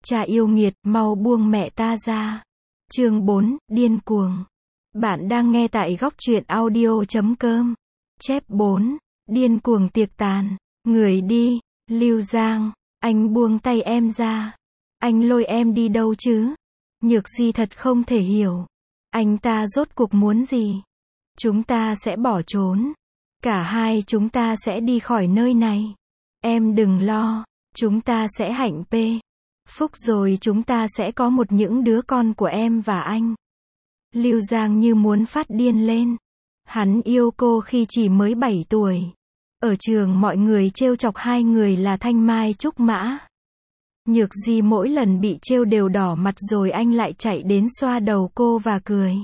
Cha yêu nghiệt, mau buông mẹ ta ra. Chương 4, điên cuồng. Bạn đang nghe tại góc truyện audio.com. Chép 4, điên cuồng tiệc tàn. Người đi, Lưu Giang, anh buông tay em ra. Anh lôi em đi đâu chứ? Nhược Di thật không thể hiểu. Anh ta rốt cuộc muốn gì? Chúng ta sẽ bỏ trốn. Cả hai chúng ta sẽ đi khỏi nơi này. Em đừng lo, chúng ta sẽ hạnh phúc rồi chúng ta sẽ có những đứa con của em và anh. Lưu Giang như muốn phát điên lên. Hắn yêu cô khi chỉ mới 7 tuổi. Ở trường mọi người trêu chọc hai người là thanh mai trúc mã. Nhược Di mỗi lần bị trêu đều đỏ mặt rồi anh lại chạy đến xoa đầu cô và cười.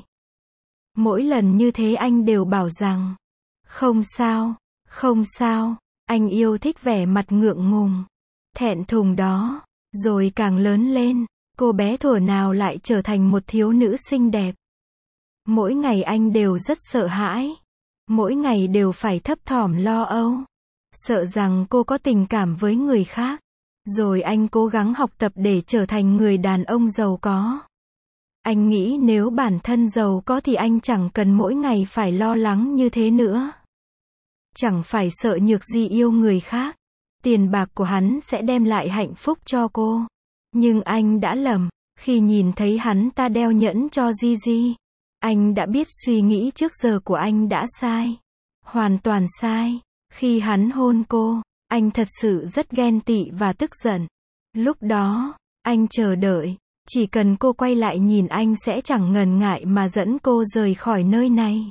Mỗi lần như thế anh đều bảo rằng, không sao, không sao, anh yêu thích vẻ mặt ngượng ngùng, thẹn thùng đó. Rồi càng lớn lên, cô bé thuở nào lại trở thành một thiếu nữ xinh đẹp. Mỗi ngày anh đều rất sợ hãi. Mỗi ngày đều phải thấp thỏm lo âu. Sợ rằng cô có tình cảm với người khác. Rồi anh cố gắng học tập để trở thành người đàn ông giàu có. Anh nghĩ nếu bản thân giàu có thì anh chẳng cần mỗi ngày phải lo lắng như thế nữa. Chẳng phải sợ Nhược Di yêu người khác. Tiền bạc của hắn sẽ đem lại hạnh phúc cho cô. Nhưng anh đã lầm. Khi nhìn thấy hắn ta đeo nhẫn cho Gigi, anh đã biết suy nghĩ trước giờ của anh đã sai. Hoàn toàn sai. Khi hắn hôn cô, anh thật sự rất ghen tị và tức giận. Lúc đó, anh chờ đợi. Chỉ cần cô quay lại nhìn anh sẽ chẳng ngần ngại mà dẫn cô rời khỏi nơi này.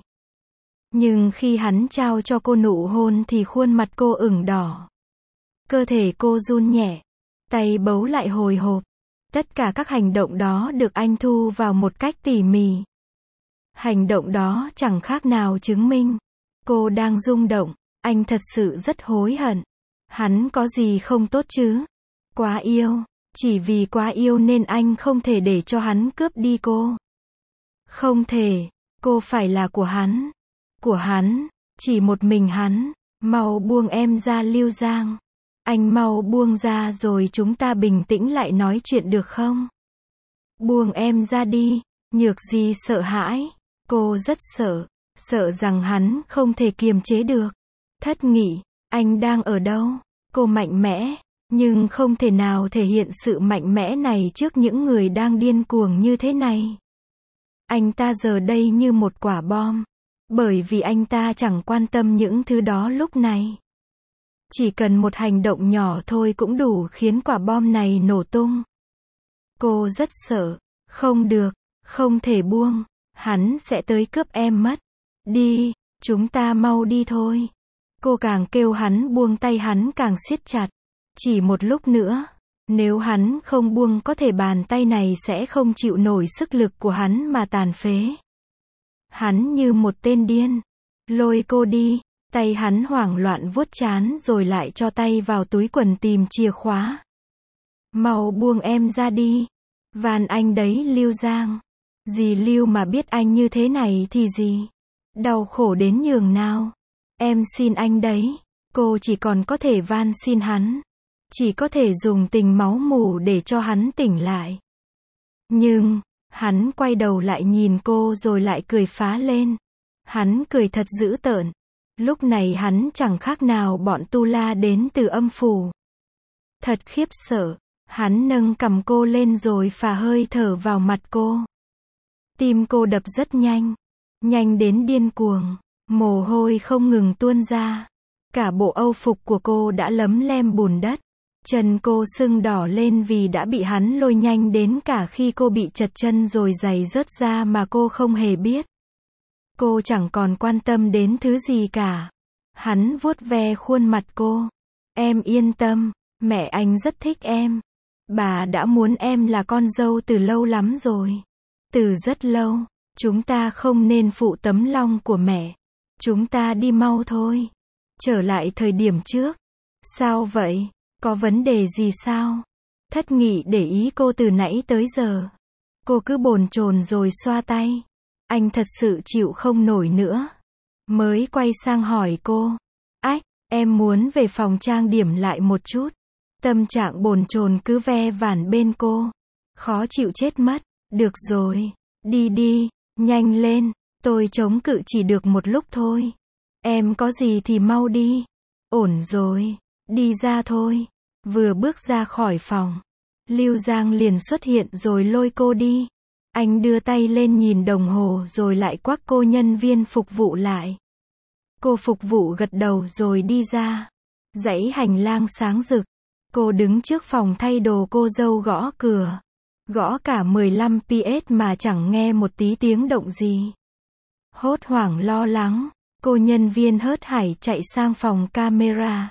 Nhưng khi hắn trao cho cô nụ hôn thì khuôn mặt cô ửng đỏ. Cơ thể cô run nhẹ. Tay bấu lại hồi hộp. Tất cả các hành động đó được anh thu vào một cách tỉ mỉ. Hành động đó chẳng khác nào chứng minh cô đang rung động. Anh thật sự rất hối hận. Hắn có gì không tốt chứ? Quá yêu. Chỉ vì quá yêu nên anh không thể để cho hắn cướp đi cô. Không thể. Cô phải là của hắn. Của hắn. Chỉ một mình hắn. Mau buông em ra Lưu Giang. Anh mau buông ra rồi chúng ta bình tĩnh lại nói chuyện được không? Buông em ra đi. Nhược Di sợ hãi. Cô rất sợ. Sợ rằng hắn không thể kiềm chế được. Thất Nghị, anh đang ở đâu? Cô mạnh mẽ. Nhưng không thể nào thể hiện sự mạnh mẽ này trước những người đang điên cuồng như thế này. Anh ta giờ đây như một quả bom. Bởi vì anh ta chẳng quan tâm những thứ đó lúc này. Chỉ cần một hành động nhỏ thôi cũng đủ khiến quả bom này nổ tung. Cô rất sợ. Không được, không thể buông. Hắn sẽ tới cướp em mất. Đi, chúng ta mau đi thôi. Cô càng kêu hắn buông tay hắn càng siết chặt. Chỉ một lúc nữa. Nếu hắn không buông có thể bàn tay này sẽ không chịu nổi sức lực của hắn mà tàn phế. Hắn như một tên điên. Lôi cô đi. Tay hắn hoảng loạn vuốt trán rồi lại cho tay vào túi quần tìm chìa khóa. Mau buông em ra đi. Van anh đấy Lưu Giang. Dì Lưu mà biết anh như thế này thì gì? Đau khổ đến nhường nào. Em xin anh đấy. Cô chỉ còn có thể van xin hắn. Chỉ có thể dùng tình máu mủ để cho hắn tỉnh lại. Nhưng, hắn quay đầu lại nhìn cô rồi lại cười phá lên. Hắn cười thật dữ tợn. Lúc này hắn chẳng khác nào bọn tu la đến từ âm phủ. Thật khiếp sợ. Hắn nâng cằm cô lên rồi phả hơi thở vào mặt cô. Tim cô đập rất nhanh. Nhanh đến điên cuồng. Mồ hôi không ngừng tuôn ra. Cả bộ âu phục của cô đã lấm lem bùn đất. Chân cô sưng đỏ lên vì đã bị hắn lôi nhanh đến cả khi cô bị trật chân rồi giày rớt ra mà cô không hề biết. Cô chẳng còn quan tâm đến thứ gì cả. Hắn vuốt ve khuôn mặt cô. Em yên tâm, mẹ anh rất thích em. Bà đã muốn em là con dâu từ lâu lắm rồi. Từ rất lâu, chúng ta không nên phụ tấm lòng của mẹ. Chúng ta đi mau thôi. Trở lại thời điểm trước. Sao vậy? Có vấn đề gì sao? Thất Nghị để ý cô từ nãy tới giờ. Cô cứ bồn chồn rồi xoa tay. Anh thật sự chịu không nổi nữa. Mới quay sang hỏi cô. Ách, em muốn về phòng trang điểm lại một chút. Tâm trạng bồn chồn cứ ve vản bên cô. Khó chịu chết mất. Được rồi. Đi đi. Nhanh lên. Tôi chống cự chỉ được một lúc thôi. Em có gì thì mau đi. Ổn rồi. Đi ra thôi. Vừa bước ra khỏi phòng, Lưu Giang liền xuất hiện rồi lôi cô đi. Anh đưa tay lên nhìn đồng hồ rồi lại quắc cô nhân viên phục vụ lại. Cô phục vụ gật đầu rồi đi ra. Dãy hành lang sáng rực. Cô đứng trước phòng thay đồ, cô dâu gõ cửa. Gõ cả 15 PS mà chẳng nghe một tí tiếng động gì. Hốt hoảng lo lắng, cô nhân viên hớt hải chạy sang phòng camera.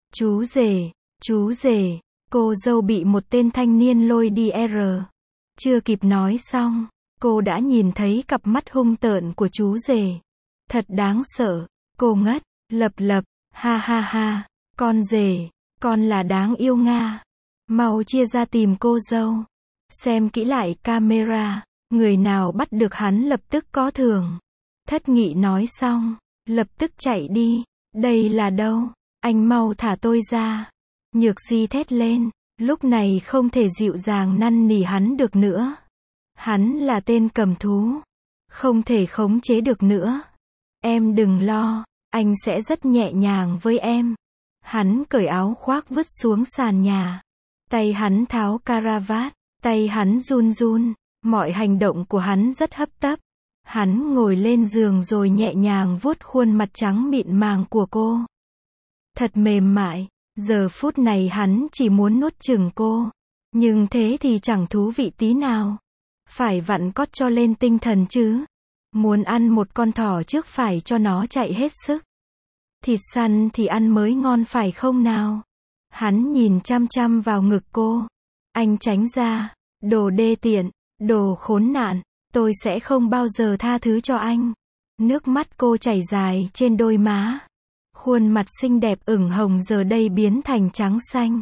Chú rể, cô dâu bị một tên thanh niên lôi đi R. Chưa kịp nói xong, cô đã nhìn thấy cặp mắt hung tợn của chú rể. Thật đáng sợ, cô ngất, lập, ha ha ha, con rể, con là đáng yêu Nga. Mau chia ra tìm cô dâu. Xem kỹ lại camera, người nào bắt được hắn lập tức có thưởng. Thất Nghị nói xong, lập tức chạy đi. Đây là đâu? Anh mau thả tôi ra. Nhược Di thét lên, lúc này không thể dịu dàng năn nỉ hắn được nữa. Hắn là tên cầm thú, không thể khống chế được nữa. Em đừng lo, anh sẽ rất nhẹ nhàng với em. Hắn cởi áo khoác vứt xuống sàn nhà. Tay hắn tháo caravat, tay hắn run run, mọi hành động của hắn rất hấp tấp. Hắn ngồi lên giường rồi nhẹ nhàng vuốt khuôn mặt trắng mịn màng của cô. Thật mềm mại, giờ phút này hắn chỉ muốn nuốt chửng cô. Nhưng thế thì chẳng thú vị tí nào. Phải vặn cót cho lên tinh thần chứ. Muốn ăn một con thỏ trước phải cho nó chạy hết sức. Thịt săn thì ăn mới ngon phải không nào? Hắn nhìn chăm chăm vào ngực cô. Anh tránh ra. Đồ đê tiện, đồ khốn nạn, tôi sẽ không bao giờ tha thứ cho anh. Nước mắt cô chảy dài trên đôi má. Khuôn mặt xinh đẹp ửng hồng giờ đây biến thành trắng xanh.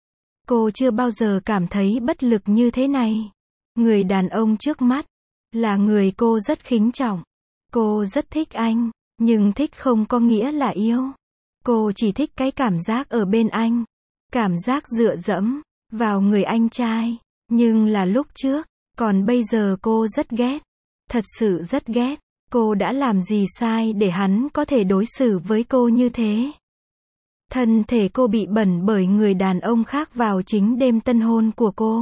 Cô chưa bao giờ cảm thấy bất lực như thế này. Người đàn ông trước mắt là người cô rất kính trọng. Cô rất thích anh, nhưng thích không có nghĩa là yêu. Cô chỉ thích cái cảm giác ở bên anh. Cảm giác dựa dẫm vào người anh trai. Nhưng là lúc trước, còn bây giờ cô rất ghét. Thật sự rất ghét. Cô đã làm gì sai để hắn có thể đối xử với cô như thế? Thân thể cô bị bẩn bởi người đàn ông khác vào chính đêm tân hôn của cô.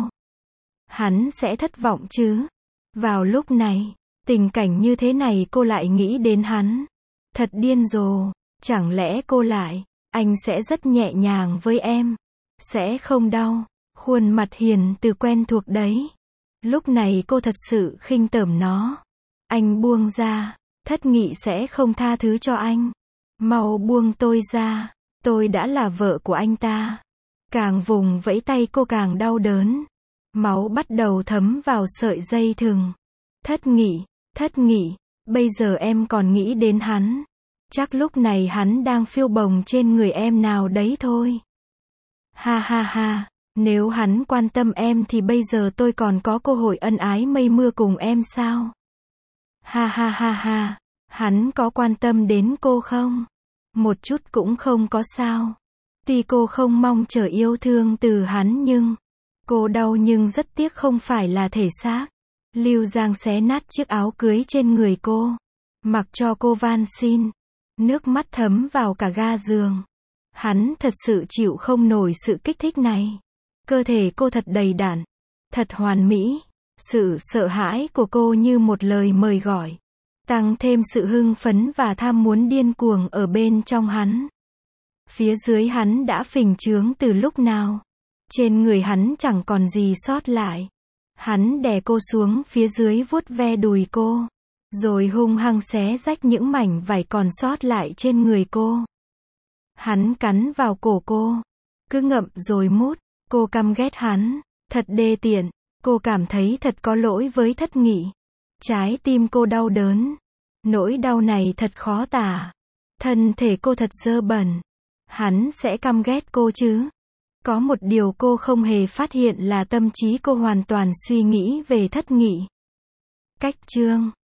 Hắn sẽ thất vọng chứ? Vào lúc này, tình cảnh như thế này cô lại nghĩ đến hắn. Thật điên rồ. Chẳng lẽ cô lại, anh sẽ rất nhẹ nhàng với em. Sẽ không đau. Khuôn mặt hiền từ quen thuộc đấy. Lúc này cô thật sự khinh tởm nó. Anh buông ra. Thất Nghị sẽ không tha thứ cho anh. Mau buông tôi ra. Tôi đã là vợ của anh ta. Càng vùng vẫy tay cô càng đau đớn. Máu bắt đầu thấm vào sợi dây thừng. Thất Nghị, bây giờ em còn nghĩ đến hắn. Chắc lúc này hắn đang phiêu bồng trên người em nào đấy thôi. Ha ha ha, nếu hắn quan tâm em thì bây giờ tôi còn có cơ hội ân ái mây mưa cùng em sao? Ha ha ha ha, hắn có quan tâm đến cô không? Một chút cũng không có sao. Tuy cô không mong chờ yêu thương từ hắn nhưng cô đau nhưng rất tiếc không phải là thể xác. Lưu Giang xé nát chiếc áo cưới trên người cô. Mặc cho cô van xin. Nước mắt thấm vào cả ga giường. Hắn thật sự chịu không nổi sự kích thích này. Cơ thể cô thật đầy đặn. Thật hoàn mỹ. Sự sợ hãi của cô như một lời mời gọi. Tăng thêm sự hưng phấn và tham muốn điên cuồng ở bên trong hắn. Phía dưới hắn đã phình trướng từ lúc nào. Trên người hắn chẳng còn gì sót lại. Hắn đè cô xuống phía dưới vuốt ve đùi cô. Rồi hung hăng xé rách những mảnh vải còn sót lại trên người cô. Hắn cắn vào cổ cô. Cứ ngậm rồi mút. Cô căm ghét hắn. Thật đê tiện. Cô cảm thấy thật có lỗi với Thất Nghị. Trái tim cô đau đớn. Nỗi đau này thật khó tả. Thân thể cô thật dơ bẩn. Hắn sẽ căm ghét cô chứ? Có một điều cô không hề phát hiện là tâm trí cô hoàn toàn suy nghĩ về Thất Nghị. Cách chương